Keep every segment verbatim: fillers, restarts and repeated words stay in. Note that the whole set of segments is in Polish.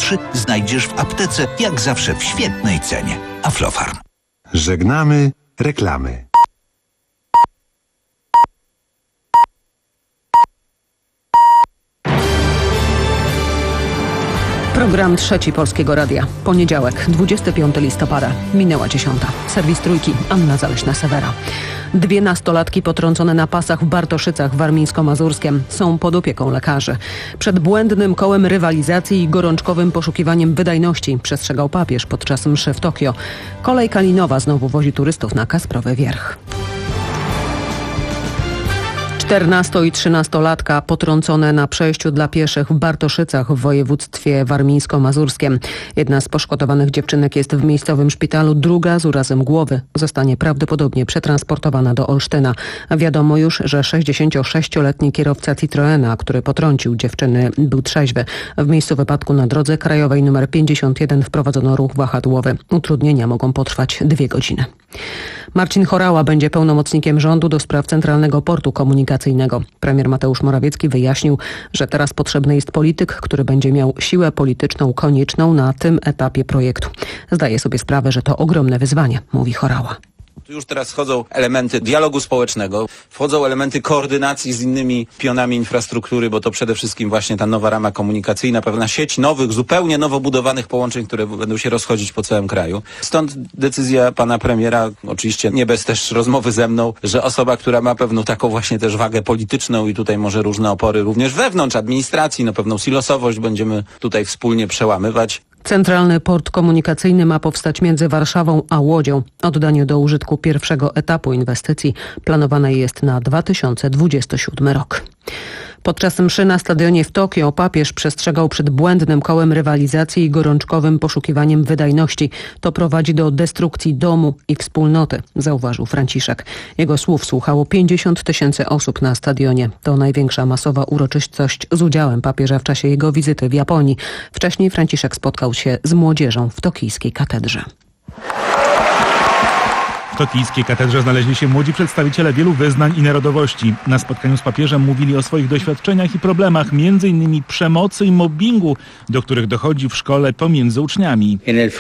trzy znajdziesz w aptece, jak zawsze w świetnej cenie. Aflofarm. Żegnamy reklamy. Program Trzeci Polskiego Radia. Poniedziałek, dwudziestego piątego listopada. Minęła dziesiąta. Serwis Trójki, Anna Zaleśna-Sewera. Dwie nastolatki potrącone na pasach w Bartoszycach warmińsko-mazurskiem są pod opieką lekarzy. Przed błędnym kołem rywalizacji i gorączkowym poszukiwaniem wydajności przestrzegał papież podczas mszy w Tokio. Kolej Kalinowa znowu wozi turystów na Kasprowy Wierch. czternasto- i trzynastolatka potrącone na przejściu dla pieszych w Bartoszycach w województwie warmińsko-mazurskim. Jedna z poszkodowanych dziewczynek jest w miejscowym szpitalu, druga z urazem głowy zostanie prawdopodobnie przetransportowana do Olsztyna. Wiadomo już, że sześćdziesięciosześcioletni kierowca Citroena, który potrącił dziewczyny, był trzeźwy. W miejscu wypadku na drodze krajowej nr pięćdziesiąt jeden wprowadzono ruch wahadłowy. Utrudnienia mogą potrwać dwie godziny. Marcin Horała będzie pełnomocnikiem rządu do spraw Centralnego Portu Komunikacyjnego. Premier Mateusz Morawiecki wyjaśnił, że teraz potrzebny jest polityk, który będzie miał siłę polityczną konieczną na tym etapie projektu. Zdaje sobie sprawę, że to ogromne wyzwanie, mówi Horała. Tu już teraz wchodzą elementy dialogu społecznego, wchodzą elementy koordynacji z innymi pionami infrastruktury, bo to przede wszystkim właśnie ta nowa rama komunikacyjna, pewna sieć nowych, zupełnie nowo budowanych połączeń, które będą się rozchodzić po całym kraju. Stąd decyzja pana premiera, oczywiście nie bez też rozmowy ze mną, że osoba, która ma pewną taką właśnie też wagę polityczną i tutaj może różne opory również wewnątrz administracji, no pewną silosowość będziemy tutaj wspólnie przełamywać. Centralny Port Komunikacyjny ma powstać między Warszawą a Łodzią. Oddanie do użytku pierwszego etapu inwestycji planowane jest na dwa tysiące dwudziesty siódmy rok. Podczas mszy na stadionie w Tokio papież przestrzegał przed błędnym kołem rywalizacji i gorączkowym poszukiwaniem wydajności. To prowadzi do destrukcji domu i wspólnoty, zauważył Franciszek. Jego słów słuchało pięćdziesiąt tysięcy osób na stadionie. To największa masowa uroczystość z udziałem papieża w czasie jego wizyty w Japonii. Wcześniej Franciszek spotkał się z młodzieżą w tokijskiej katedrze. W tokijskiej katedrze znaleźli się młodzi przedstawiciele wielu wyznań i narodowości. Na spotkaniu z papieżem mówili o swoich doświadczeniach i problemach, między innymi przemocy i mobbingu, do których dochodzi w szkole pomiędzy uczniami.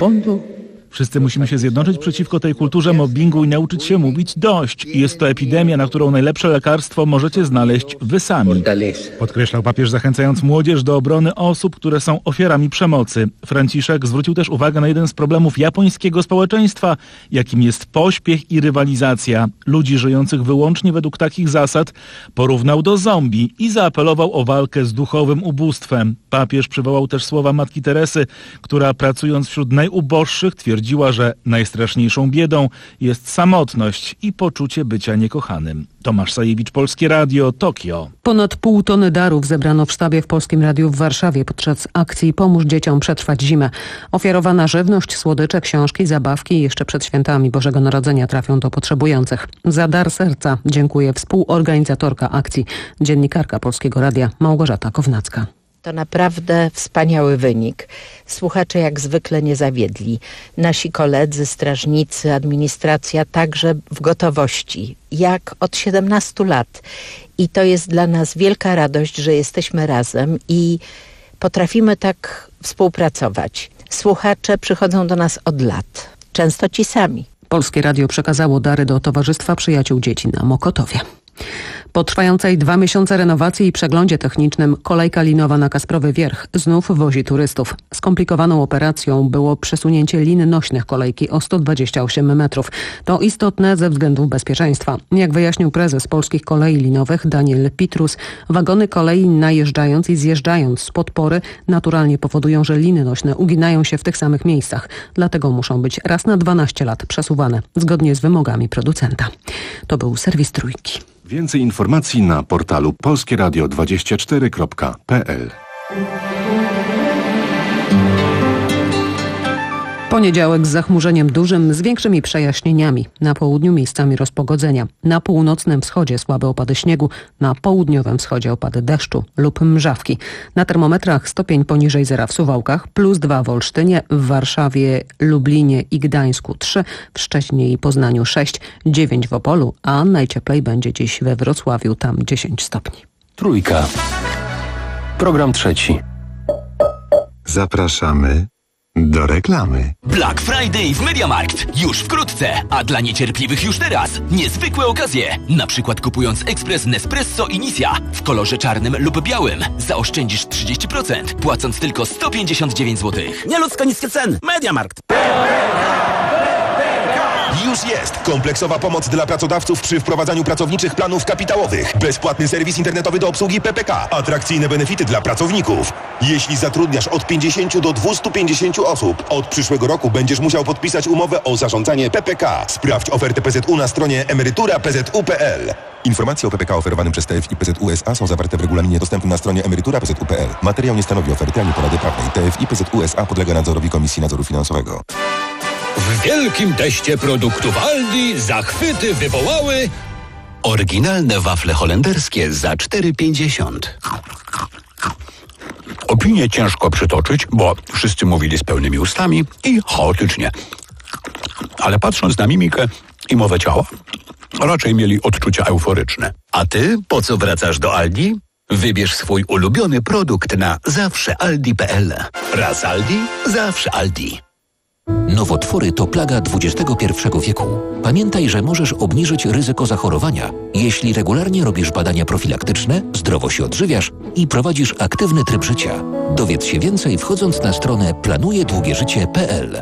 Wszyscy musimy się zjednoczyć przeciwko tej kulturze mobbingu i nauczyć się mówić dość. Jest to epidemia, na którą najlepsze lekarstwo możecie znaleźć wy sami. Podkreślał papież, zachęcając młodzież do obrony osób, które są ofiarami przemocy. Franciszek zwrócił też uwagę na jeden z problemów japońskiego społeczeństwa, jakim jest pośpiech i rywalizacja. Ludzi żyjących wyłącznie według takich zasad porównał do zombie i zaapelował o walkę z duchowym ubóstwem. Papież przywołał też słowa matki Teresy, która pracując wśród najuboższych twierdzi, że najstraszniejszą biedą jest samotność i poczucie bycia niekochanym. Tomasz Sajewicz, Polskie Radio, Tokio. Ponad pół tony darów zebrano w sztabie w Polskim Radiu w Warszawie podczas akcji Pomóż dzieciom przetrwać zimę. Ofiarowana żywność, słodycze, książki, zabawki jeszcze przed świętami Bożego Narodzenia trafią do potrzebujących. Za dar serca dziękuję współorganizatorka akcji, dziennikarka Polskiego Radia Małgorzata Kownacka. To naprawdę wspaniały wynik. Słuchacze jak zwykle nie zawiedli. Nasi koledzy, strażnicy, administracja także w gotowości, jak od siedemnastu lat. I to jest dla nas wielka radość, że jesteśmy razem i potrafimy tak współpracować. Słuchacze przychodzą do nas od lat, często ci sami. Polskie Radio przekazało dary do Towarzystwa Przyjaciół Dzieci na Mokotowie. Po trwającej dwa miesiące renowacji i przeglądzie technicznym kolej Kalinowa na Kasprowy Wierch znów wozi turystów. Skomplikowaną operacją było przesunięcie lin nośnych kolejki o sto dwadzieścia osiem metrów. To istotne ze względów bezpieczeństwa. Jak wyjaśnił prezes Polskich Kolei Linowych Daniel Pitrus, wagony kolei najeżdżając i zjeżdżając z podpory naturalnie powodują, że liny nośne uginają się w tych samych miejscach. Dlatego muszą być raz na dwanaście lat przesuwane, zgodnie z wymogami producenta. To był serwis Trójki. Więcej informacji na portalu polskie radio dwadzieścia cztery kropka p l. Poniedziałek z zachmurzeniem dużym, z większymi przejaśnieniami. Na południu miejscami rozpogodzenia. Na północnym wschodzie słabe opady śniegu, na południowym wschodzie opady deszczu lub mrzawki. Na termometrach stopień poniżej zera w Suwałkach, plus dwa w Olsztynie, w Warszawie, Lublinie i Gdańsku trzy, w Szczecinie i Poznaniu sześć, dziewięć w Opolu, a najcieplej będzie dziś we Wrocławiu, tam dziesięć stopni. Trójka. Program trzeci. Zapraszamy do reklamy. Black Friday w MediaMarkt. Już wkrótce, a dla niecierpliwych już teraz. Niezwykłe okazje. Na przykład kupując ekspres Nespresso Initia w kolorze czarnym lub białym zaoszczędzisz trzydzieści procent, płacąc tylko sto pięćdziesiąt dziewięć złotych. Nieludzko niskie ceny. MediaMarkt. Już jest kompleksowa pomoc dla pracodawców przy wprowadzaniu pracowniczych planów kapitałowych. Bezpłatny serwis internetowy do obsługi P P K. Atrakcyjne benefity dla pracowników. Jeśli zatrudniasz od pięćdziesięciu do dwustu pięćdziesięciu osób, od przyszłego roku będziesz musiał podpisać umowę o zarządzanie P P K. Sprawdź ofertę P Z U na stronie emerytura kropka p z u kropka p l. Informacje o P P K oferowanym przez T F I P Z U S A są zawarte w regulaminie dostępnym na stronie emerytura kropka p z u kropka p l. Materiał nie stanowi oferty ani porady prawnej. T F I P Z U S A podlega nadzorowi Komisji Nadzoru Finansowego. W wielkim teście produktów Aldi zachwyty wywołały oryginalne wafle holenderskie za cztery pięćdziesiąt. Opinię ciężko przytoczyć, bo wszyscy mówili z pełnymi ustami i chaotycznie. Ale patrząc na mimikę i mowę ciała, raczej mieli odczucia euforyczne. A ty po co wracasz do Aldi? Wybierz swój ulubiony produkt na zawsze aldi kropka p l. Raz Aldi, zawsze Aldi. Nowotwory to plaga dwudziestego pierwszego wieku. Pamiętaj, że możesz obniżyć ryzyko zachorowania, jeśli regularnie robisz badania profilaktyczne, zdrowo się odżywiasz i prowadzisz aktywny tryb życia. Dowiedz się więcej wchodząc na stronę planuje długie życie kropka p l.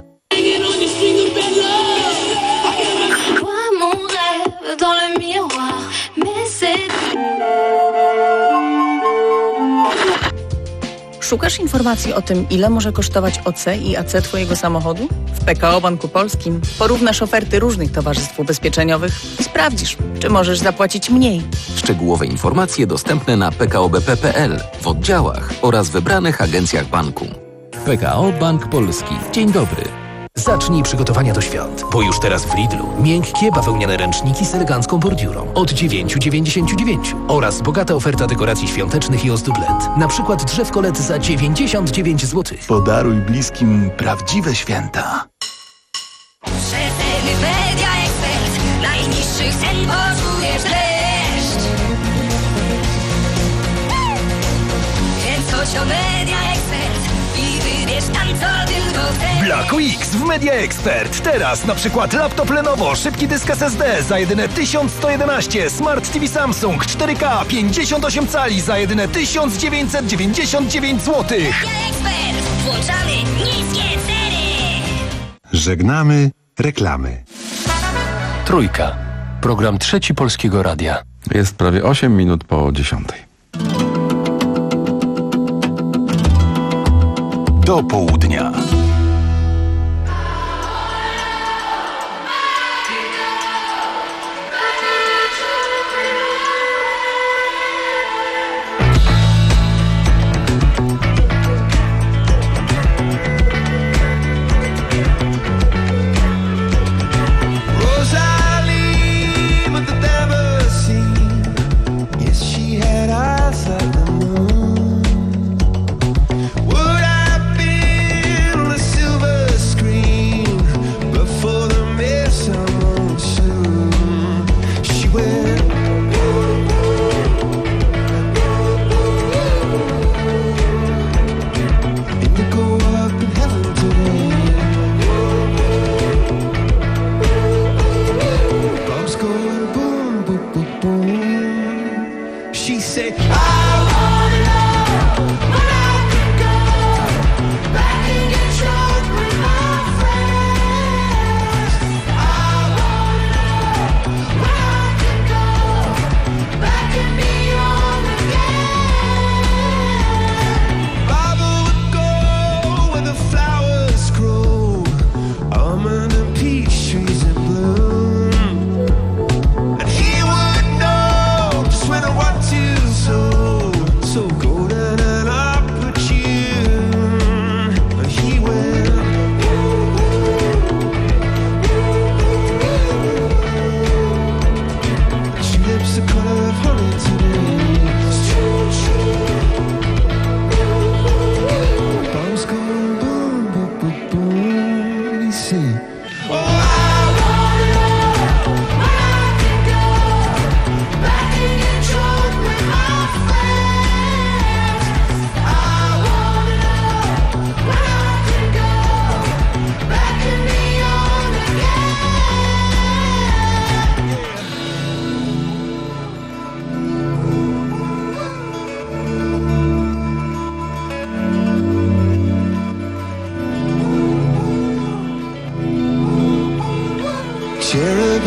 Szukasz informacji o tym, ile może kosztować O C i A C Twojego samochodu? W P K O Banku Polskim porównasz oferty różnych towarzystw ubezpieczeniowych i sprawdzisz, czy możesz zapłacić mniej. Szczegółowe informacje dostępne na p k o b p kropka p l, w oddziałach oraz wybranych agencjach banku. P K O Bank Polski. Dzień dobry. Zacznij przygotowania do świąt, bo już teraz w Lidlu miękkie bawełniane ręczniki z elegancką bordiurą od dziewięć dziewięćdziesiąt dziewięć oraz bogata oferta dekoracji świątecznych i ozdób L E D. Na przykład drzewko L E D za dziewięćdziesiąt dziewięć złotych. Podaruj bliskim prawdziwe święta. Rzetelny Media Expert. Najniższych cen poczujesz deszcz. Więc chodź do Media Expert i wybierz tam co tylko chcesz. Black Weeks w Media Expert. Teraz na przykład laptop Lenovo, szybki dysk S S D za jedyne tysiąc sto jedenaście, Smart T V Samsung cztery K pięćdziesiąt osiem cali za jedyne tysiąc dziewięćset dziewięćdziesiąt dziewięć złotych. Media Expert. Włączamy niskie ceny. Żegnamy reklamy. Trójka. Program Trzeci Polskiego Radia. Jest prawie osiem minut po dziesiątej. Do południa.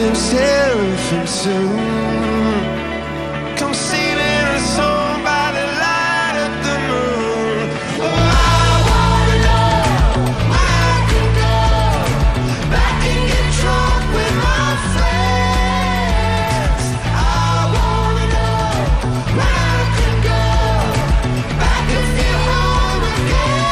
himself and soon come sailing a song by the light of the moon. Oh, I wanna know where I can go back and get drunk with my friends. I wanna know where I can go back and feel home again.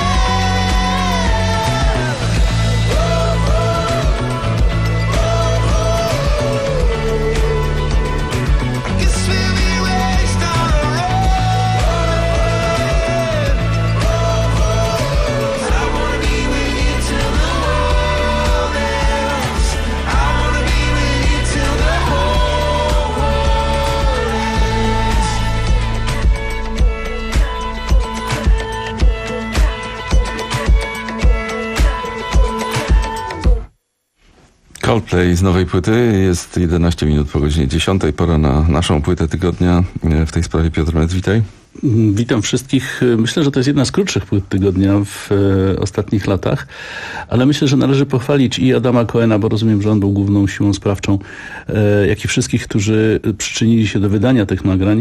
Coldplay z nowej płyty. Jest jedenaście minut po godzinie dziesiątej. Pora na naszą płytę tygodnia. W tej sprawie Piotr Mec, witaj. Witam wszystkich. Myślę, że to jest jedna z krótszych płyt tygodnia w e, ostatnich latach, ale myślę, że należy pochwalić i Adama Cohena, bo rozumiem, że on był główną siłą sprawczą, e, jak i wszystkich, którzy przyczynili się do wydania tych nagrań,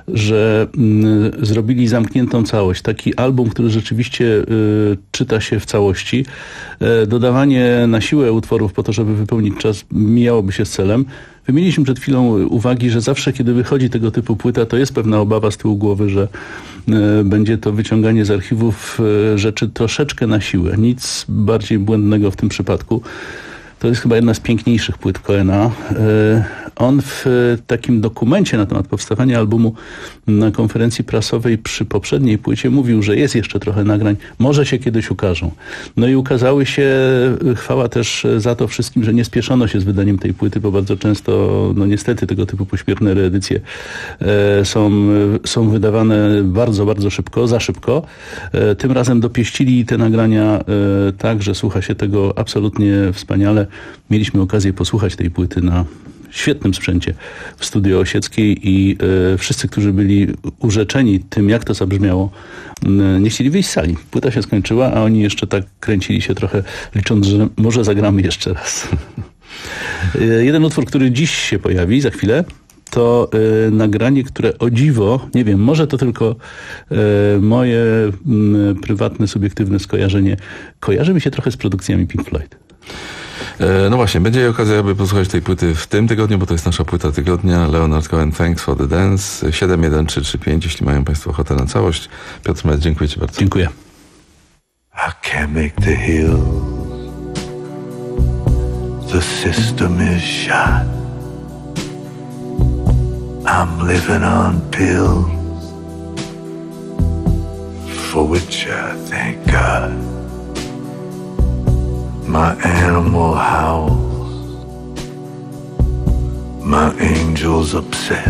że m, zrobili zamkniętą całość. Taki album, który rzeczywiście e, czyta się w całości. E, dodawanie na siłę utworów po to, żeby wypełnić czas, mijałoby się z celem. Wymieniliśmy przed chwilą uwagi, że zawsze, kiedy wychodzi tego typu płyta, to jest pewna obawa z tyłu głowy, że e, będzie to wyciąganie z archiwów e, rzeczy troszeczkę na siłę. Nic bardziej błędnego w tym przypadku. To jest chyba jedna z piękniejszych płyt Cohena. E, on w e, takim dokumencie na temat powstawania albumu na konferencji prasowej przy poprzedniej płycie mówił, że jest jeszcze trochę nagrań, może się kiedyś ukażą. No i ukazały się, chwała też za to wszystkim, że nie spieszono się z wydaniem tej płyty, bo bardzo często, no niestety, tego typu pośpieszne reedycje e, są, są wydawane bardzo, bardzo szybko, za szybko. E, tym razem dopieścili te nagrania e, tak, że słucha się tego absolutnie wspaniale. Mieliśmy okazję posłuchać tej płyty na świetnym sprzęcie w Studio Osieckiej i e, wszyscy, którzy byli urzeczeni tym, jak to zabrzmiało, e, nie chcieli wyjść z sali. Płyta się skończyła, a oni jeszcze tak kręcili się trochę, licząc, że może zagramy jeszcze raz. e, jeden utwór, który dziś się pojawi, za chwilę, to e, nagranie, które o dziwo, nie wiem, może to tylko e, moje m, prywatne, subiektywne skojarzenie, kojarzy mi się trochę z produkcjami Pink Floyd. No właśnie, będzie okazja, aby posłuchać tej płyty w tym tygodniu, bo to jest nasza płyta tygodnia. Leonard Cohen, Thanks for the Dance. siedem jeden trzy trzy pięć, jeśli mają Państwo ochotę na całość. Piotr Mec, dziękuję Ci bardzo. Dziękuję. I can't make the hills. The system is shot. I'm living on pills, for which I thank God. My animal howls, my angel's upset,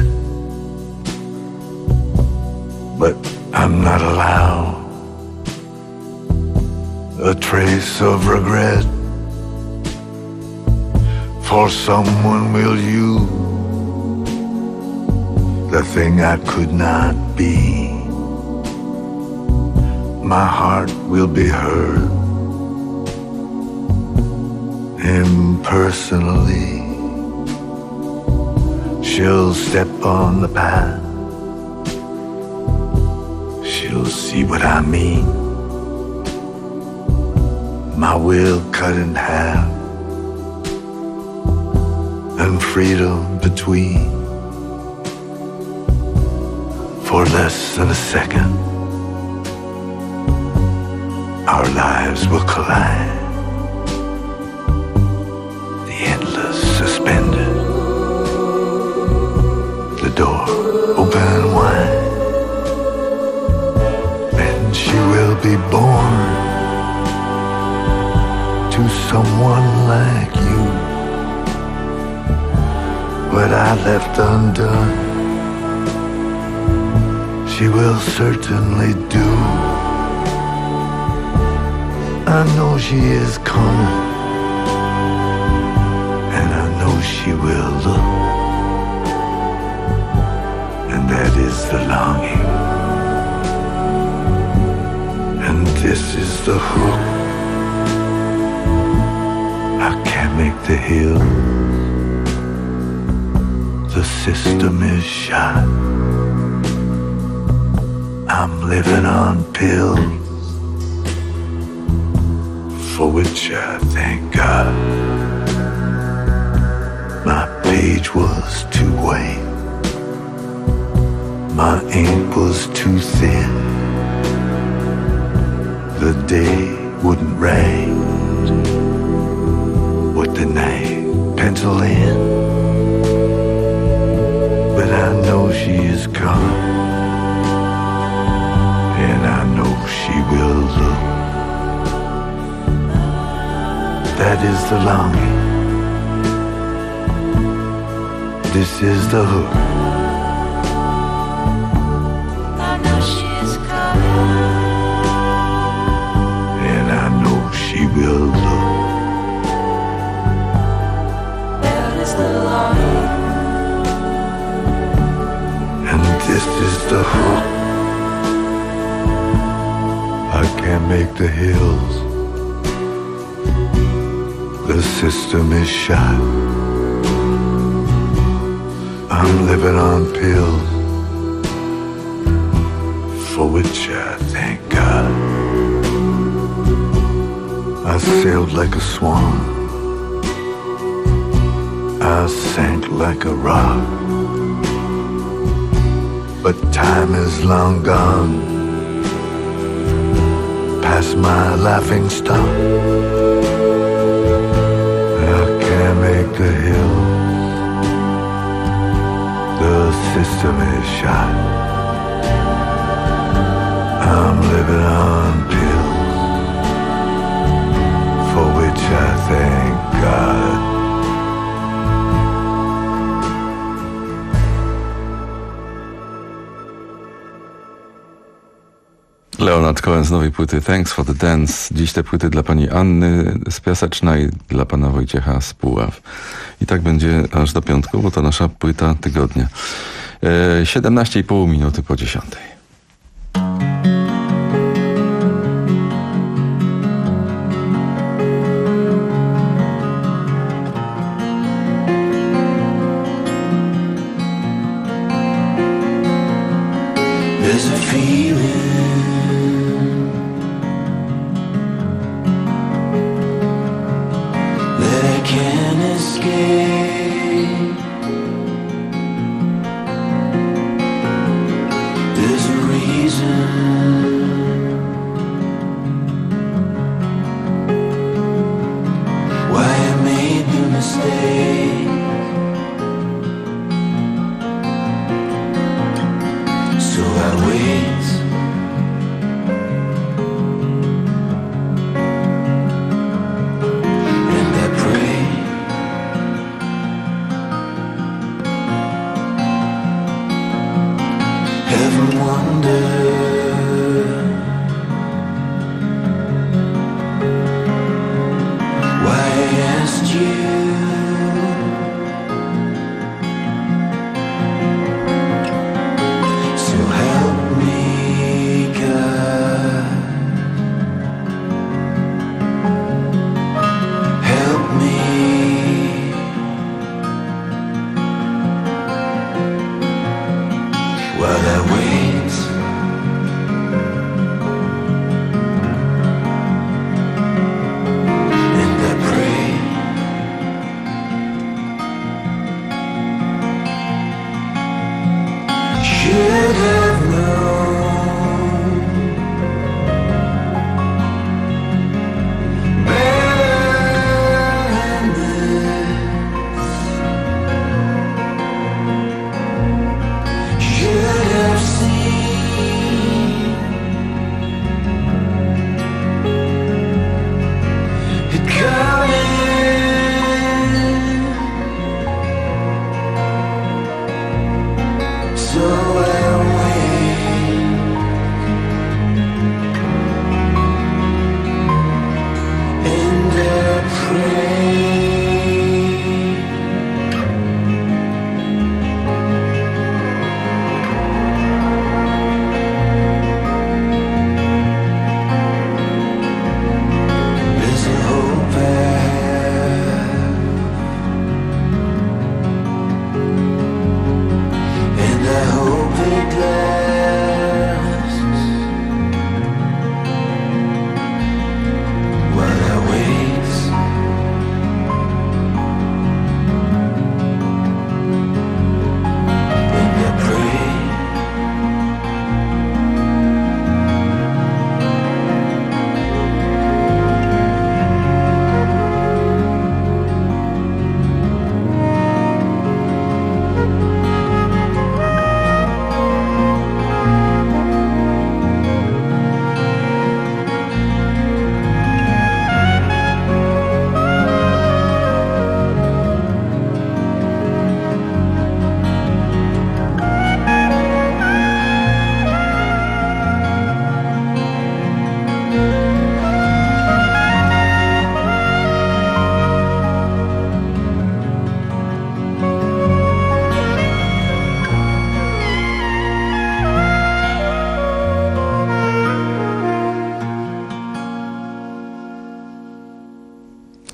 but I'm not allowed a trace of regret, for someone will use the thing I could not be. My heart will be hurt impersonally. She'll step on the path, she'll see what I mean. My will cut in half, and freedom between. For less than a second, our lives will collide. Suspended, the door open wide, and she will be born to someone like you. What I left undone, she will certainly do. I know she is coming, she will look, and that is the longing, and this is the hook. I can't make the hills, The system is shot. I'm living on pills, for which I thank God. My page was too white, my ink was too thin. The day wouldn't write what the night pencil in. But I know she is coming, and I know she will look. That is the longing, this is the hook. I know she is coming, and I know she will look. That is the longing, and this is the hook. I can't make the hills. The system is shot. I'm living on pills, for which I thank God. I sailed like a swan, I sank like a rock, but time is long gone, past my laughing stock. I can't make the hill. The system is shot. I'm living on pills, for which I thank God. Leonard Cohen z nowej płyty Thanks for the Dance. Dziś te płyty dla pani Anny z Piaseczna i dla pana Wojciecha z Puław. I tak będzie aż do piątku, bo to nasza płyta tygodnia. E, siedemnaście i pół minuty po dziesiątej. There's a feeling that I can't escape. There's a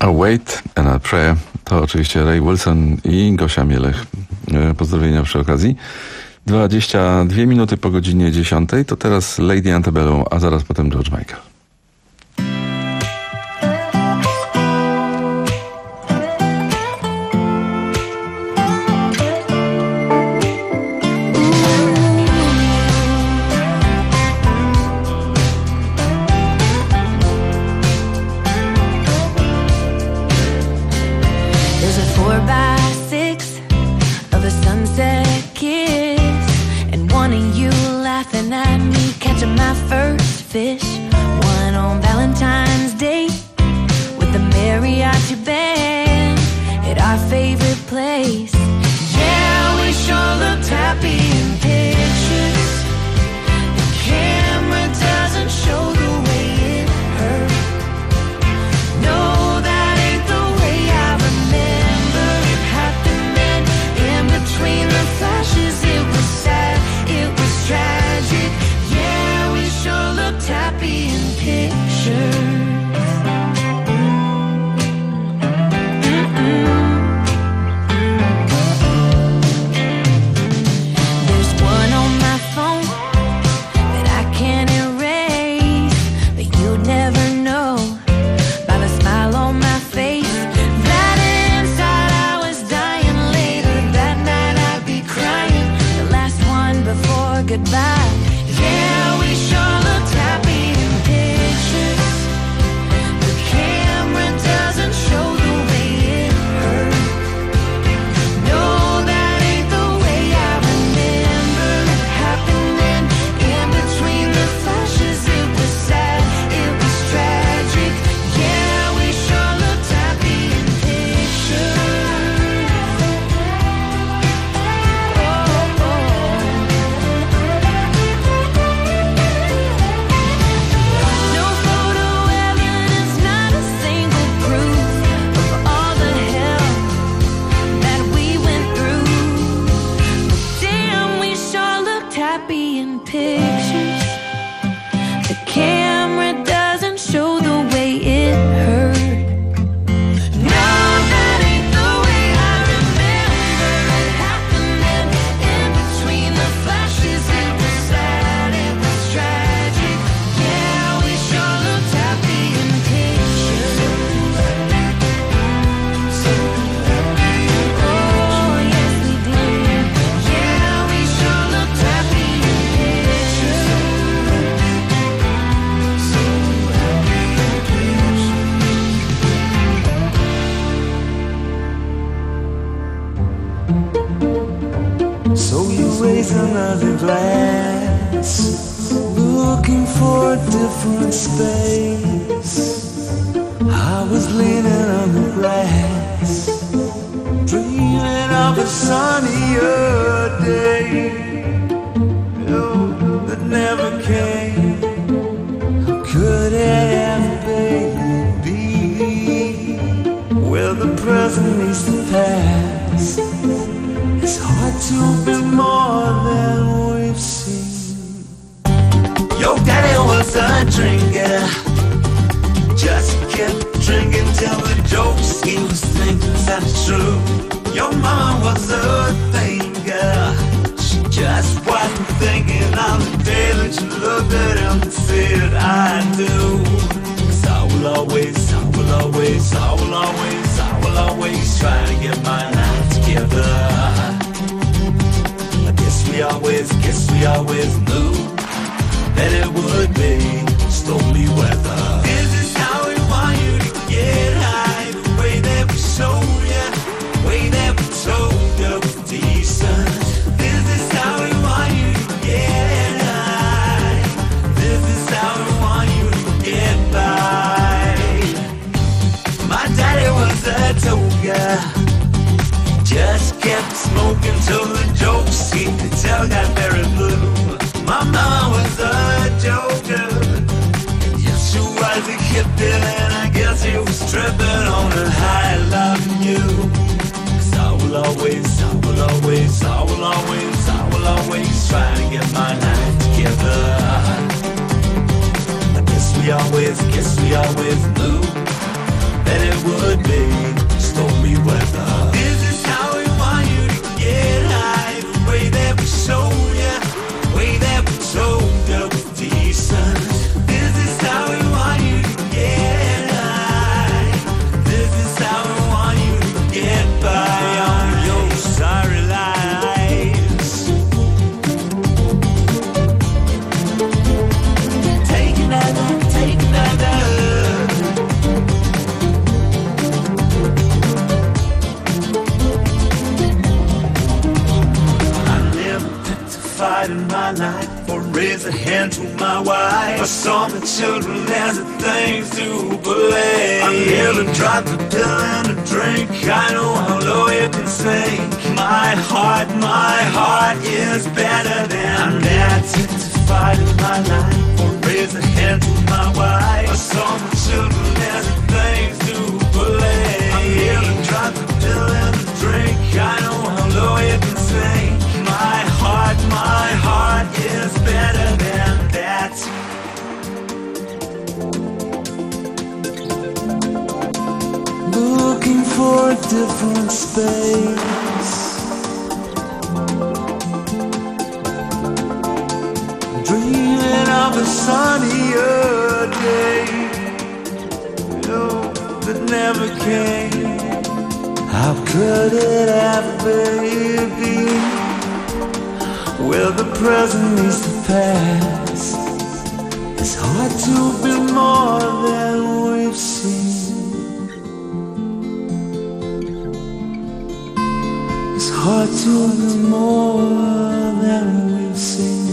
A Wait and a Prayer to oczywiście Ray Wilson i Gosia Mielech. Pozdrowienia przy okazji. dwadzieścia dwie minuty po godzinie dziesiątej, to teraz Lady Antebellum, a zaraz potem George Michael. we always, guess we always knew that it would be stormy weather. This is how we want you to get high, the way that we show ya, the way that we told ya was decent. This is how we want you to get high. This is how we want you to get by on your sorry lives. Take another, take another. I never petrified in my life or raise a hand to my wife. I saw the children as the things to believe. I never dropped a pill and a drink. I know how low you can sink. My heart, my heart is better than that. Petrified in my life or raise a hand to my wife. I saw the children as the things to believe. I never dropped a pill and a drink. I know how low you can sink. My heart, my heart is better than that. Looking for a different space, dreaming of a sunnier day, oh, that never came. How could it ever be? Where the present meets the past, it's hard to be more than we've seen. It's hard to be more than we've seen.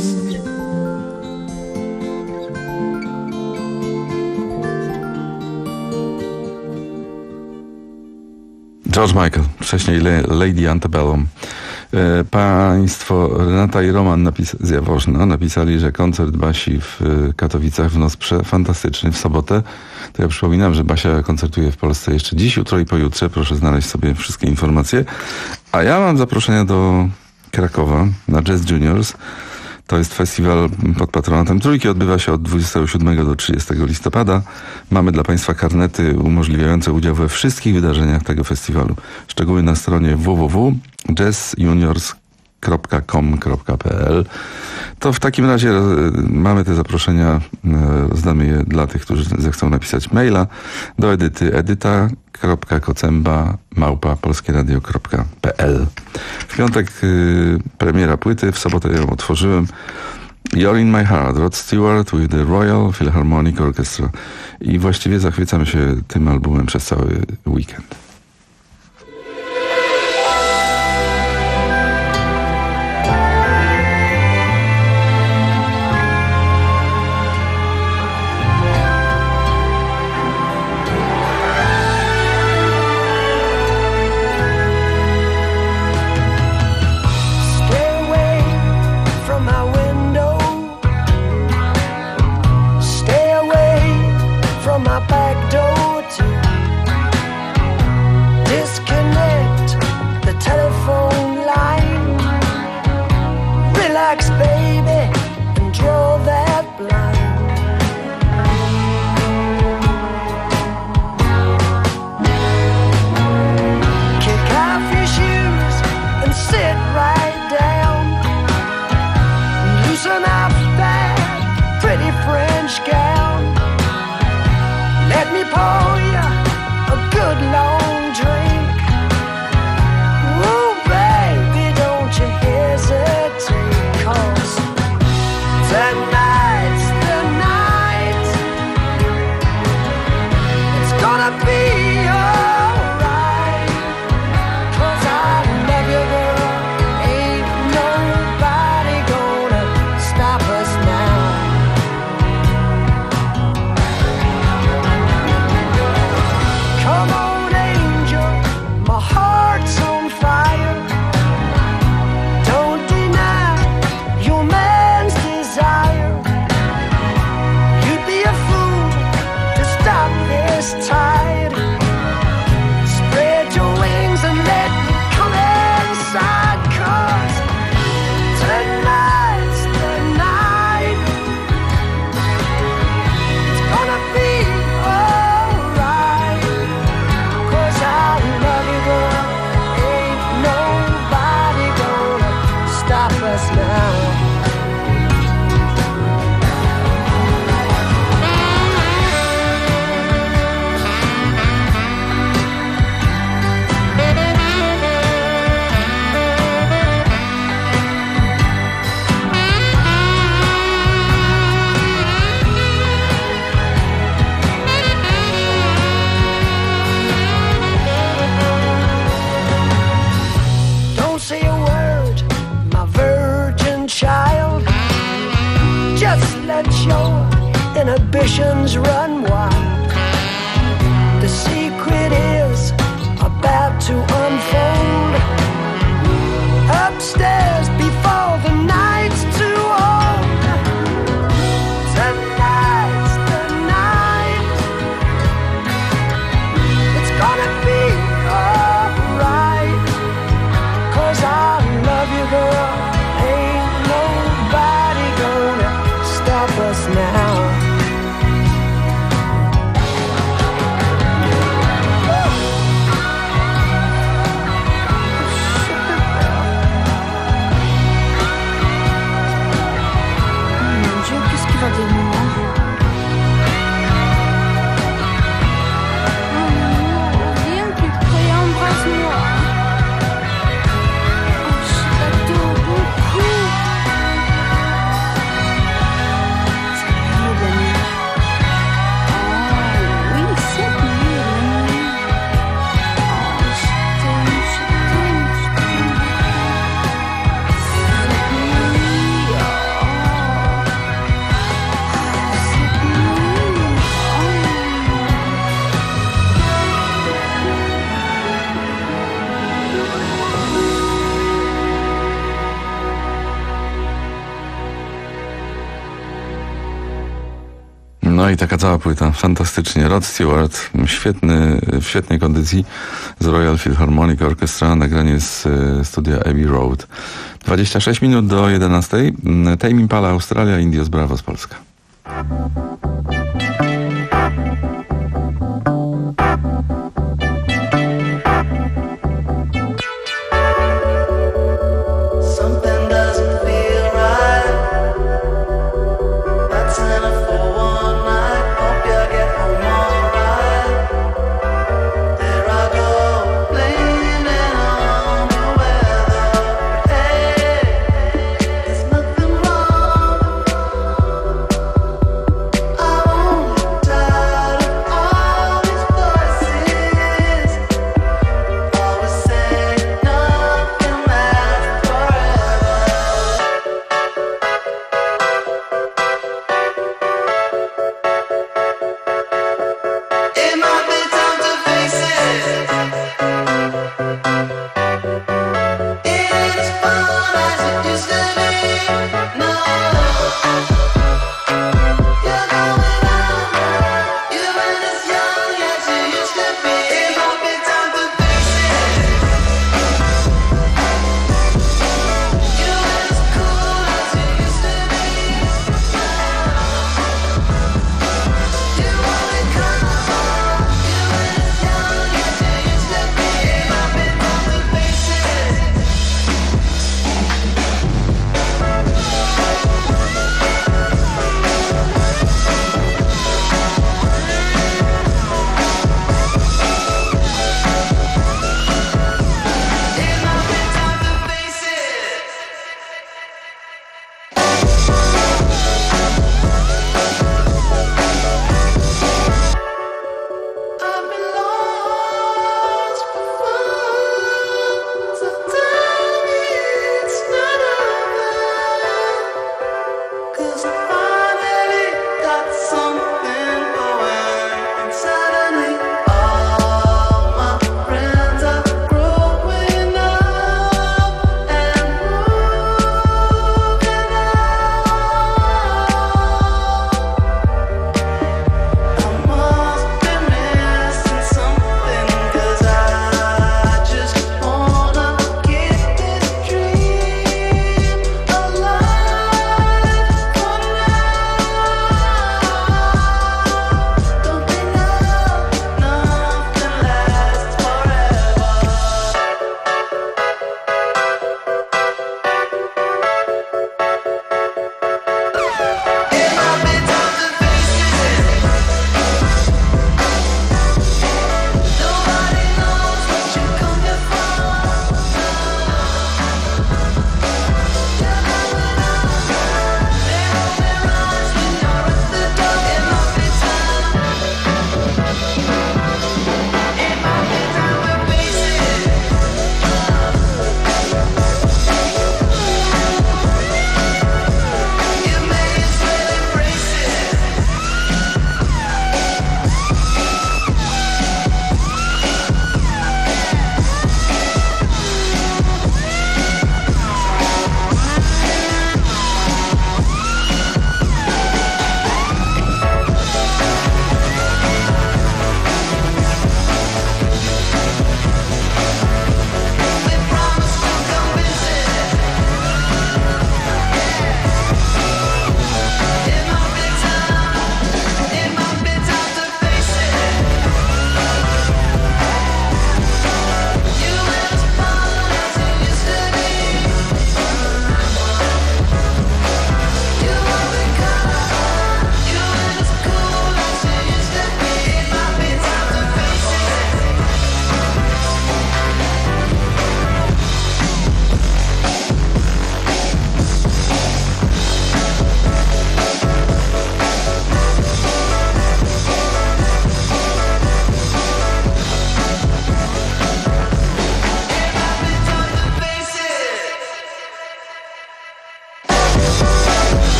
George Michael, wcześniej Lady Antebellum. Państwo Renata i Roman napis- z Jaworzna napisali, że koncert Basi w Katowicach w noc prze- fantastyczny w sobotę. To ja przypominam, że Basia koncertuje w Polsce jeszcze dziś, jutro i pojutrze. Proszę znaleźć sobie wszystkie informacje. A ja mam zaproszenia do Krakowa na Jazz Juniors. To jest festiwal pod patronatem Trójki. Odbywa się od dwudziestego siódmego do trzydziestego listopada. Mamy dla Państwa karnety umożliwiające udział we wszystkich wydarzeniach tego festiwalu. Szczegóły na stronie w w w kropka jazz juniors kropka com kropka p l. To w takim razie e, mamy te zaproszenia, e, rozdamy je dla tych, którzy zechcą napisać maila do Edyty edyta kropka kocemba małpa polskieradio kropka p l. W piątek e, premiera płyty, w sobotę ją otworzyłem. You're in my heart, Rod Stewart with the Royal Philharmonic Orchestra. I właściwie zachwycam się tym albumem przez cały weekend. emotions run wild. The secret is about to unfold. Upstairs before the night's too old. Tonight's the night. It's gonna be alright. 'Cause I love you, girl. Ain't nobody gonna stop us now. Viens plus près, embrasse-moi. Oh, je t'adore beaucoup. C'est mieux de nuit. Oh, oui, c'est mieux de nuit. Oh, je t'aime, je t'aime, je t'aime. Cette nuit, oh. Cette nuit, oh. No i taka cała płyta, fantastycznie. Rod Stewart, świetny, w świetnej kondycji z Royal Philharmonic Orchestra, nagranie z e, studia Abbey Road. dwadzieścia sześć minut do jedenastej. Tame Impala, Australia, Indios Bravos, Polska. Something doesn't feel right. That's enough for one night. Hope you get home alright. There I go, blaming on the weather. Hey, there's nothing wrong. I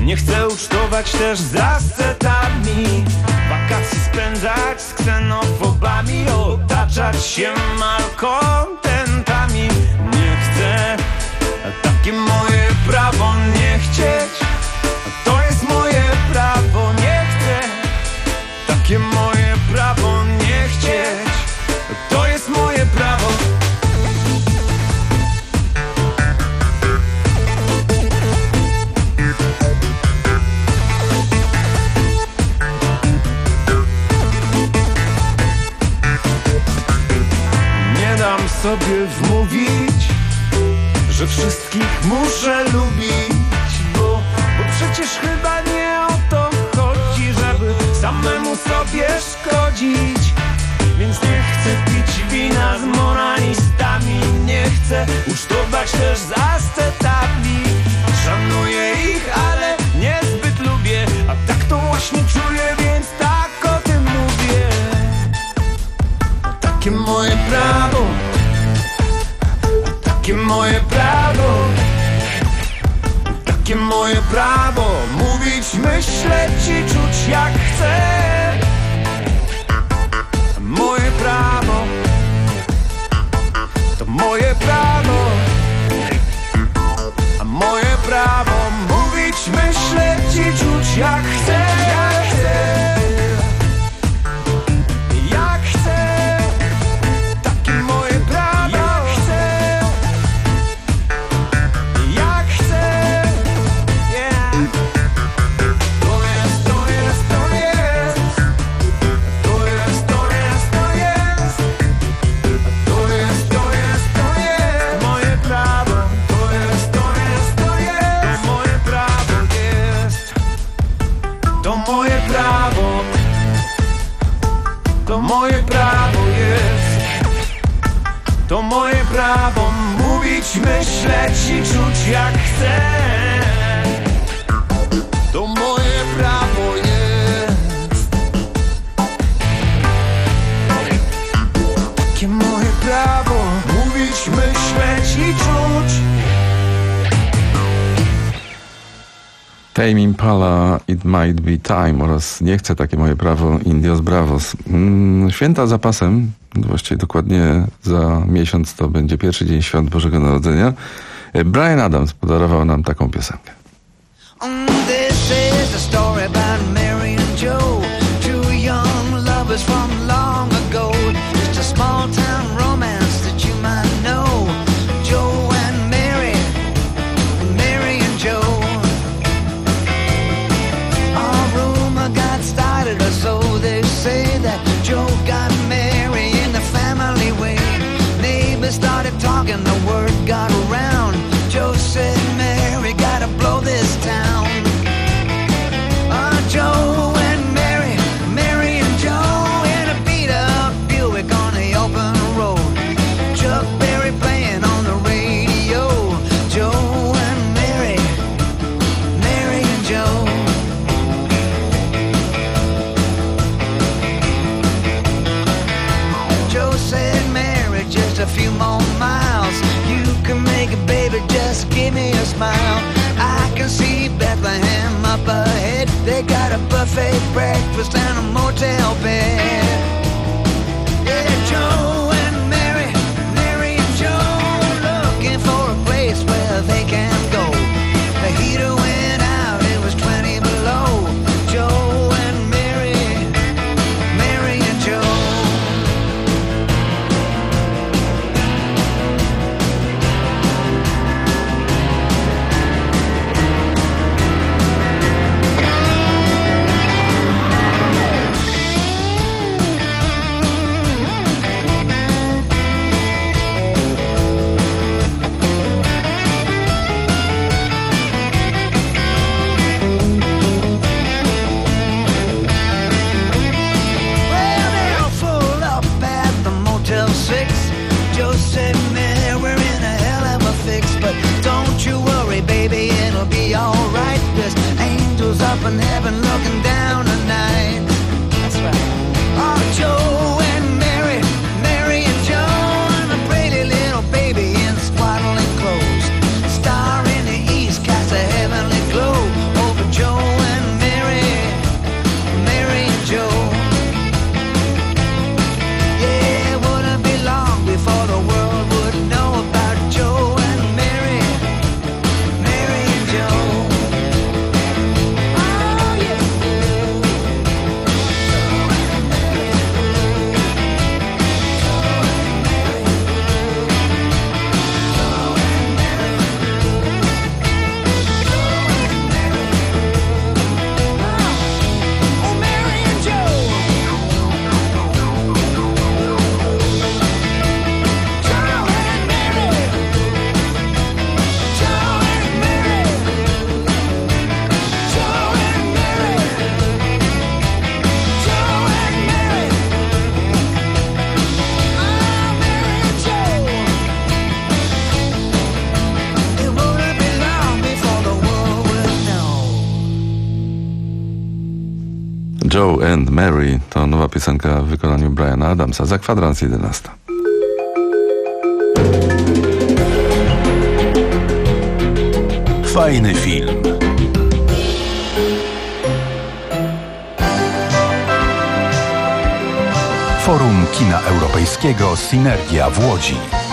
Nie chcę ucztować też z ascetami, wakacje spędzać z ksenofobami, otaczać się malkontentami. Nie chcę, takie moje prawo nie chcieć. To jest moje prawo, nie chcę. Takie moje prawo nie chcieć. To jest moje prawo. Nie dam sobie wmówić, że wszystkich muszę lubić, bo, bo przecież chyba nie o to chodzi, żeby samemu sobie szkodzić. Więc nie chcę pić wina z moralistami, nie chcę ucztować też z ascetami. Szanuję ich, ale niezbyt lubię, a tak to właśnie czuję, więc tak o tym mówię. Takie moje prawo, takie moje prawo, takie moje prawo, mówić, myśleć i czuć jak chcę. Moje prawo, to moje prawo, a moje prawo, mówić, myśleć i czuć jak chcę. Jak chcę, jak chcę, takie moje prawo. Jak chcę, jak chcę, yeah. To jest, to jest, to jest, to jest, to jest, to jest, to jest, to jest, to jest moje prawo. To jest, to jest, to jest, to moje prawo jest. To moje prawo, to moje prawo jest. To moje prawo, mówić, myśleć i czuć jak chcę. To moje prawo jest. Takie moje prawo, mówić, myśleć i czuć. Tame Impala, It Might Be Time oraz Nie chcę, takie moje prawo, Indios Bravos. Mm, święta za pasem, właściwie dokładnie za miesiąc to będzie pierwszy dzień świąt Bożego Narodzenia. Bryan Adams podarował nam taką piosenkę. This is a story about Mary and Joe, two young lovers from long ago. Just a small town romance that you might know. Joe and Mary, Mary and Joe. A rumor got started, or so they say, that Joe got Mary in the family way. Neighbors started talking, the word got around. Joe said, Mary, gotta blow this town. Uh, Joe and Mary, Mary and Joe, in a beat-up Buick on the open road. Chuck Berry playing on the radio. Joe and Mary, Mary and Joe. Joe said, Mary, just a few more miles. You can make it, baby, just give me a smile. I can see Bethlehem up ahead. They got a buffet breakfast and a motel bed. Yeah, Joe and Mary, Mary and Joe, looking for a place where they can go. The heater went out, it was twenty below. Joe and Mary, Mary and Joe. Well, they all full up at the Motel six. Joe said, man, we're in a hell of a fix, but don't you worry, baby, it'll be alright. There's angels up in heaven looking down tonight. That's right. Oh, Joe and Mary, Mary and Joe, and a pretty little baby in swaddling clothes. Star in the east casts a heavenly glow over Joe Joe and Mary to nowa piosenka w wykonaniu Briana Adamsa. Za kwadrans jedenasta. Fajny film. Forum Kina Europejskiego Synergia w Łodzi.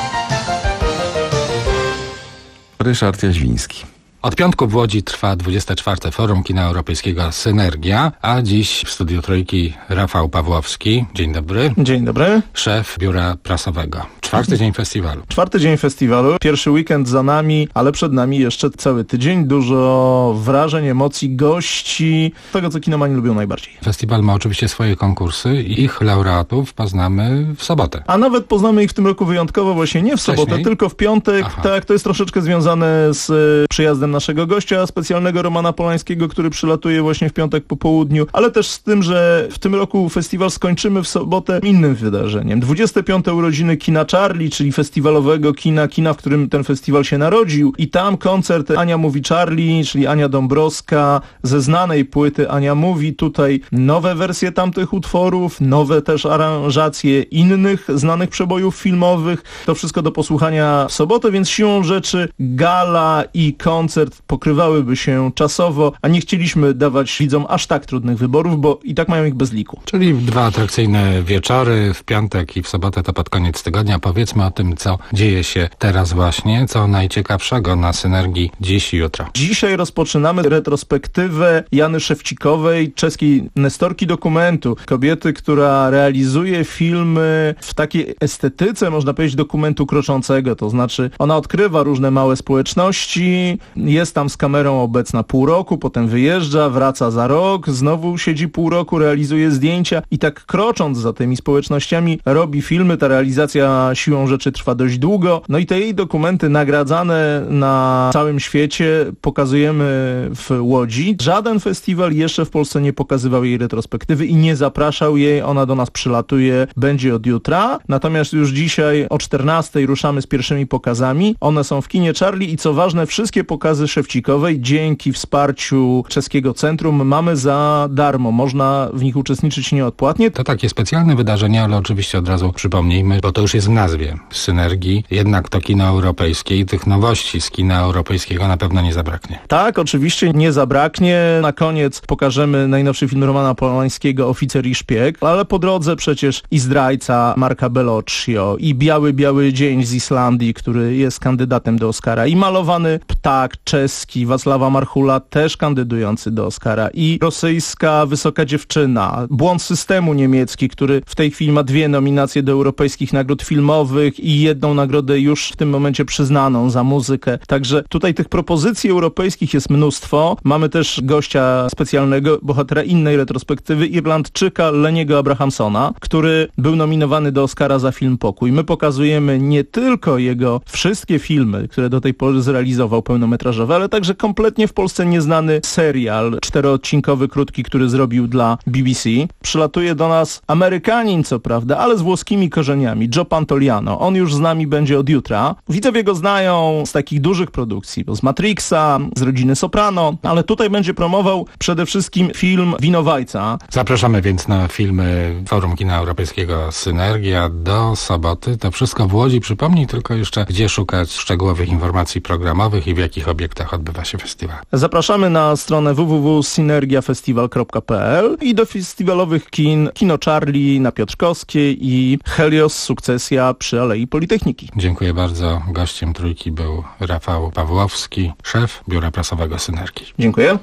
Ryszard Jaźwiński. Od piątku w Łodzi trwa dwudzieste czwarte Forum Kina Europejskiego Synergia, a dziś w Studiu Trójki Rafał Pawłowski. Dzień dobry. Dzień dobry. Szef Biura Prasowego. Czwarty dzień festiwalu. Czwarty dzień festiwalu. Pierwszy weekend za nami, ale przed nami jeszcze cały tydzień. Dużo wrażeń, emocji, gości. Tego, co kinomani lubią najbardziej. Festiwal ma oczywiście swoje konkursy i ich laureatów poznamy w sobotę. A nawet poznamy ich w tym roku wyjątkowo właśnie nie w sobotę, Wcześniej? tylko w piątek. Aha. Tak, to jest troszeczkę związane z y, przyjazdem naszego gościa specjalnego, Romana Polańskiego, który przylatuje właśnie w piątek po południu, ale też z tym, że w tym roku festiwal skończymy w sobotę innym wydarzeniem. dwudzieste piąte urodziny Kina Charlie, czyli festiwalowego kina, kina, w którym ten festiwal się narodził, i tam koncert Ania mówi Charlie, czyli Ania Dąbrowska, ze znanej płyty Ania mówi. Tutaj nowe wersje tamtych utworów, nowe też aranżacje innych znanych przebojów filmowych. To wszystko do posłuchania w sobotę, więc siłą rzeczy gala i koncert pokrywałyby się czasowo, a nie chcieliśmy dawać widzom aż tak trudnych wyborów, bo i tak mają ich bez liku. Czyli dwa atrakcyjne wieczory w piątek i w sobotę, to pod koniec tygodnia. Powiedzmy o tym, co dzieje się teraz właśnie, co najciekawszego na Synergii dziś i jutro. Dzisiaj rozpoczynamy retrospektywę Jany Szewcikowej, czeskiej nestorki dokumentu. Kobiety, która realizuje filmy w takiej estetyce, można powiedzieć, dokumentu kroczącego. To znaczy ona odkrywa różne małe społeczności, jest tam z kamerą obecna pół roku, potem wyjeżdża, wraca za rok, znowu siedzi pół roku, realizuje zdjęcia i tak krocząc za tymi społecznościami robi filmy. Ta realizacja siłą rzeczy trwa dość długo. No i te jej dokumenty nagradzane na całym świecie pokazujemy w Łodzi. Żaden festiwal jeszcze w Polsce nie pokazywał jej retrospektywy i nie zapraszał jej. Ona do nas przylatuje, będzie od jutra. Natomiast już dzisiaj o czternastej ruszamy z pierwszymi pokazami. One są w kinie Charlie i co ważne, wszystkie pokazy Szewcikowej dzięki wsparciu czeskiego centrum mamy za darmo. Można w nich uczestniczyć nieodpłatnie. To takie specjalne wydarzenie, ale oczywiście od razu przypomnijmy, bo to już jest w nazwie Synergii. Jednak to kino europejskie i tych nowości z kina europejskiego na pewno nie zabraknie. Tak, oczywiście nie zabraknie. Na koniec pokażemy najnowszy film Romana Polańskiego, Oficer i szpieg, ale po drodze przecież i Zdrajca Marka Bellocchio, i Biały, Biały Dzień z Islandii, który jest kandydatem do Oscara, i Malowany ptak czeski Wacława Marchula, też kandydujący do Oscara, i rosyjska Wysoka dziewczyna, Błąd systemu niemiecki, który w tej chwili ma dwie nominacje do europejskich nagród filmowych i jedną nagrodę już w tym momencie przyznaną za muzykę. Także tutaj tych propozycji europejskich jest mnóstwo. Mamy też gościa specjalnego, bohatera innej retrospektywy, Irlandczyka Leniego Abrahamsona, który był nominowany do Oscara za film Pokój. My pokazujemy nie tylko jego wszystkie filmy, które do tej pory zrealizował, pełnometrażowe, ale także kompletnie w Polsce nieznany serial czteroodcinkowy, krótki, który zrobił dla B B C. Przylatuje do nas Amerykanin, co prawda, ale z włoskimi korzeniami, Joe Pantoliano. On już z nami będzie od jutra. Widzowie go znają z takich dużych produkcji, bo z Matrixa, z Rodziny Soprano, ale tutaj będzie promował przede wszystkim film Winowajca. Zapraszamy więc na filmy Forum Kina Europejskiego Synergia do soboty. To wszystko w Łodzi. Przypomnij tylko jeszcze, gdzie szukać szczegółowych informacji programowych i w jakich obiektach odbywa się festiwal. Zapraszamy na stronę w w w kropka synergiafestiwal kropka p l i do festiwalowych kin Kino Charlie na Piotrkowskiej i Helios Sukcesja przy Alei Politechniki. Dziękuję bardzo. Gościem Trójki był Rafał Pawłowski, szef Biura Prasowego Synergii. Dziękuję.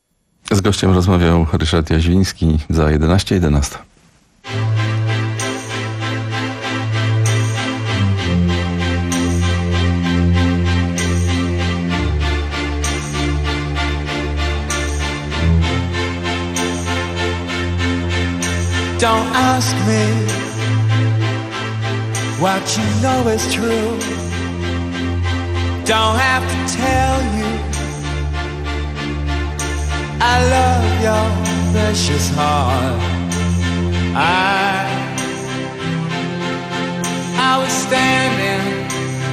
Z gościem rozmawiał Ryszard Jaźwiński. Za jedenaście jedenaście. Don't ask me what you know is true. Don't have to tell you I love your precious heart. I I was standing,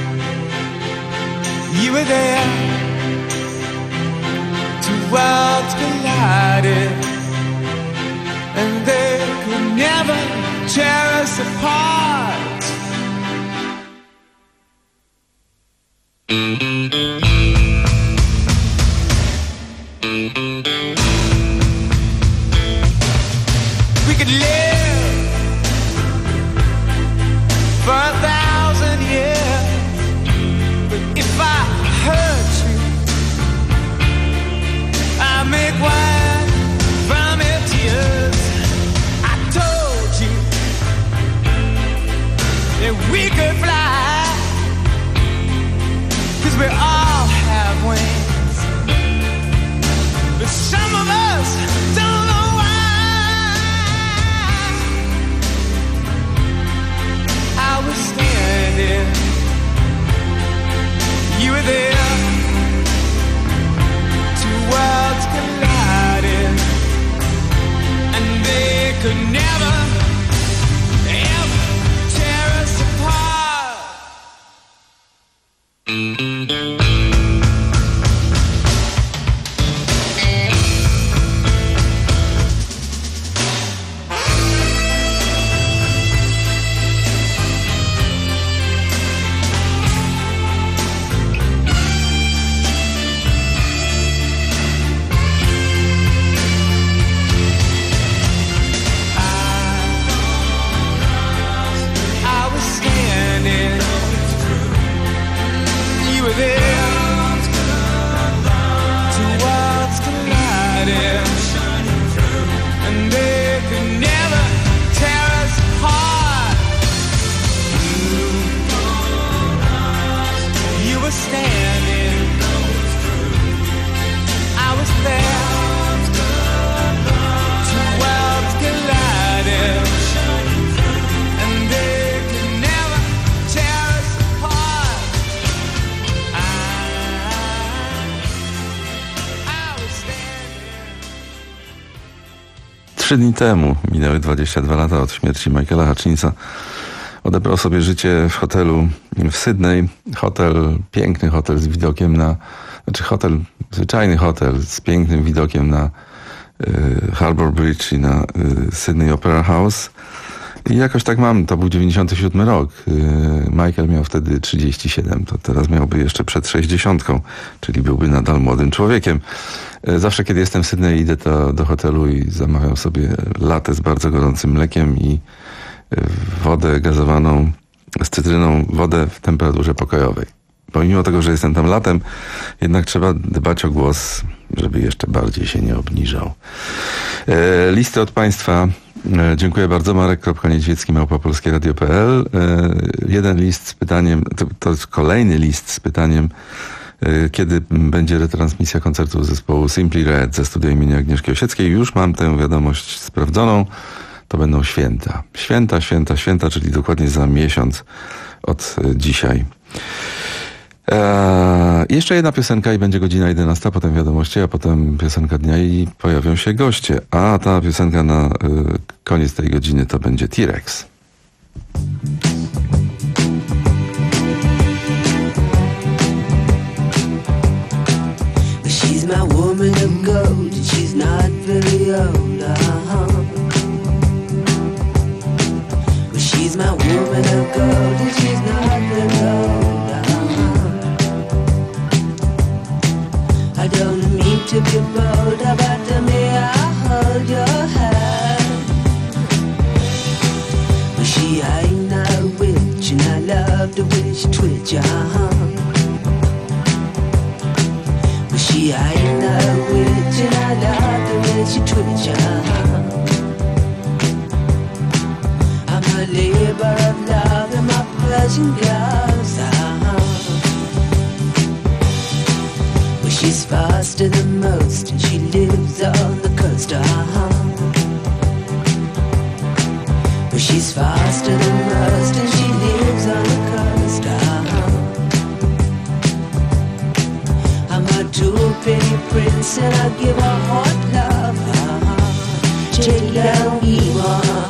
you were there. Two worlds collided. and they could never tear us apart. We could live for a thousand years, but if I hurt you, I make wine from your tears. I told you that we could fly, 'cause we all have wings, but some of us don't know why. I was standing, you were there, two worlds collided, and they could never, ever tear us apart. I was standing, you were there, two worlds collided, and they could never tear us apart. You were standing, I was there, two worlds collided, and they could never tear us apart. I, I was standing. Trzy dni temu minęły dwadzieścia dwa lata od śmierci Michaela Hutchinsa. Odebrał sobie życie w hotelu w Sydney. Hotel, piękny hotel z widokiem na... Znaczy hotel, zwyczajny hotel z pięknym widokiem na y, Harbour Bridge i na y, Sydney Opera House. I jakoś tak mam, to był dziewięćdziesiąty siódmy rok. Y, Michael miał wtedy trzydzieści siedem, to teraz miałby jeszcze przed sześćdziesiątką, czyli byłby nadal młodym człowiekiem. Y, zawsze kiedy jestem w Sydney, idę to, do hotelu i zamawiam sobie latę z bardzo gorącym mlekiem i y, wodę gazowaną z cytryną, wodę w temperaturze pokojowej. Pomimo tego, że jestem tam latem, jednak trzeba dbać o głos, żeby jeszcze bardziej się nie obniżał. E, listy od Państwa. E, dziękuję bardzo. Marek.niedźwiecki małpa polskie radio kropka p l. E, jeden list z pytaniem, to, to jest kolejny list z pytaniem, e, kiedy będzie retransmisja koncertu zespołu Simply Red ze studia imienia Agnieszki Osieckiej. Już mam tę wiadomość sprawdzoną. To będą święta. Święta, święta, święta, czyli dokładnie za miesiąc od e, dzisiaj. Eee, jeszcze jedna piosenka i będzie godzina jedenasta, potem wiadomości, a potem piosenka dnia i pojawią się goście. A ta piosenka na y, koniec tej godziny to będzie T-Rex. She's my woman of gold, and she's not very old, uh-huh. Well, she's my woman of gold, and she's not very old, uh-huh. I don't mean to be bold, but to me I hold your hand. Well, she ain't no witch, and I love the way she twitch, uh-huh. She ain't no witch, and I love the way she twitch, uh-huh. I'm a labor of love in my Persian gloves, uh-huh. Well, she's faster than most, and she lives on the coast, uh-huh. Well, she's faster than most, and she lives on the coast, uh-huh. I'm a true pretty prince, and I give her hot love, uh-huh. Take down evil.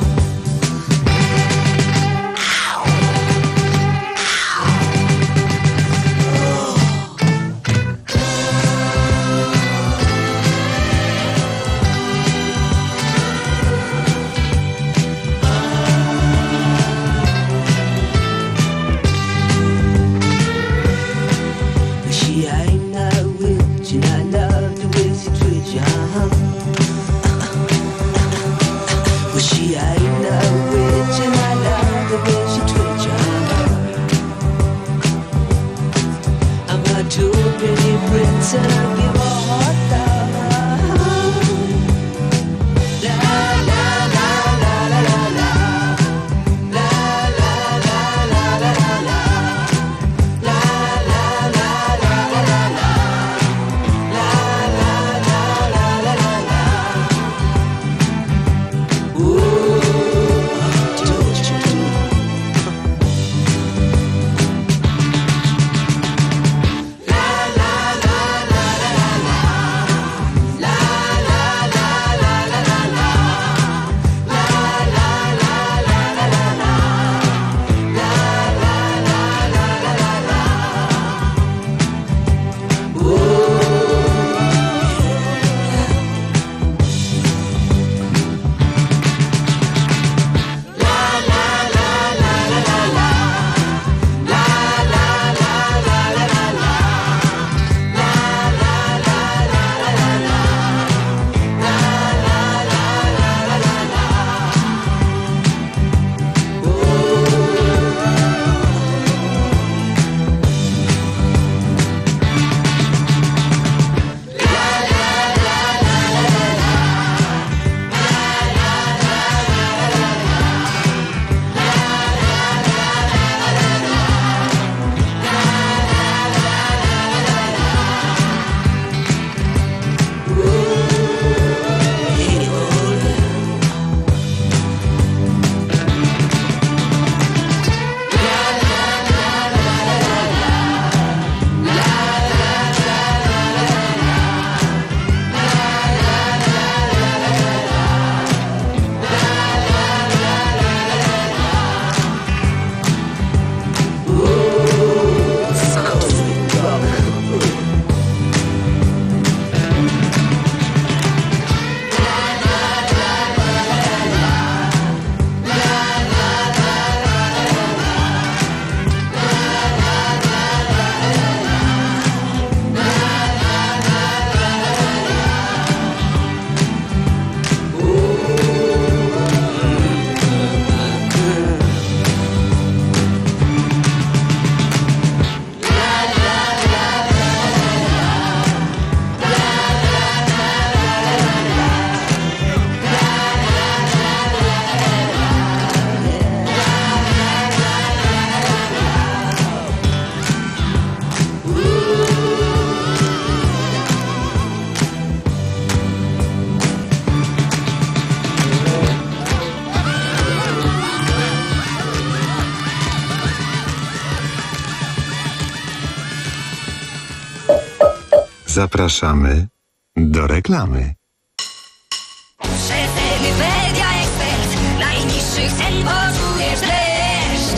Zapraszamy do reklamy. Przeceny Media Expert. Najniższych cen poczujesz dreszcz.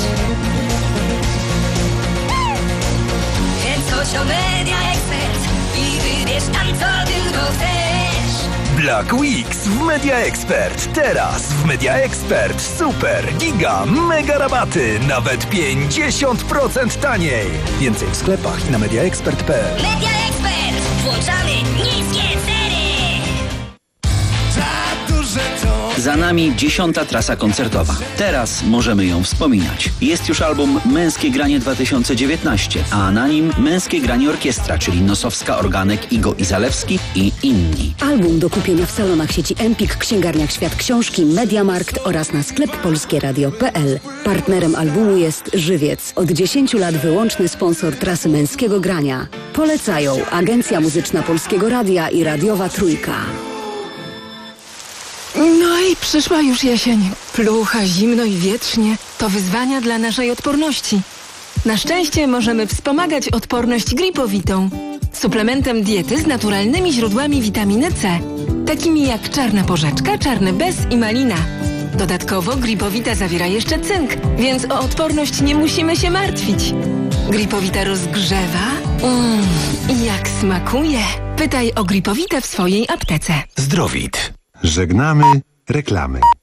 Więc chodź o Media Expert i wybierz tam, co tylko chcesz. Black Weeks w Media Expert. Teraz w Media Expert super, giga, mega rabaty. Nawet pięćdziesiąt procent taniej. Więcej w sklepach i na mediaexpert kropka p l. Media Expert. Włączamy niskie ceny. Za duże to Za nami dziesiąta trasa koncertowa. Teraz możemy ją wspominać. Jest już album Męskie Granie dwa tysiące dziewiętnaście, a na nim Męskie Granie Orkiestra, czyli Nosowska, Organek, Igo i Zalewski i inni. Album do kupienia w salonach sieci Empik, księgarniach Świat Książki, Mediamarkt oraz na sklep polskieradio kropka p l. Partnerem albumu jest Żywiec. Od dziesięciu lat wyłączny sponsor trasy Męskiego Grania. Polecają Agencja Muzyczna Polskiego Radia i Radiowa Trójka. No i przyszła już jesień. Plucha, zimno i wietrznie. To wyzwania dla naszej odporności. Na szczęście możemy wspomagać odporność gripowitą. Suplementem diety z naturalnymi źródłami witaminy C. Takimi jak czarna porzeczka, czarny bez i malina. Dodatkowo gripowita zawiera jeszcze cynk, więc o odporność nie musimy się martwić. Gripowita rozgrzewa. Mmm, i jak smakuje. Pytaj o gripowitę w swojej aptece. Zdrowit. Żegnamy reklamy.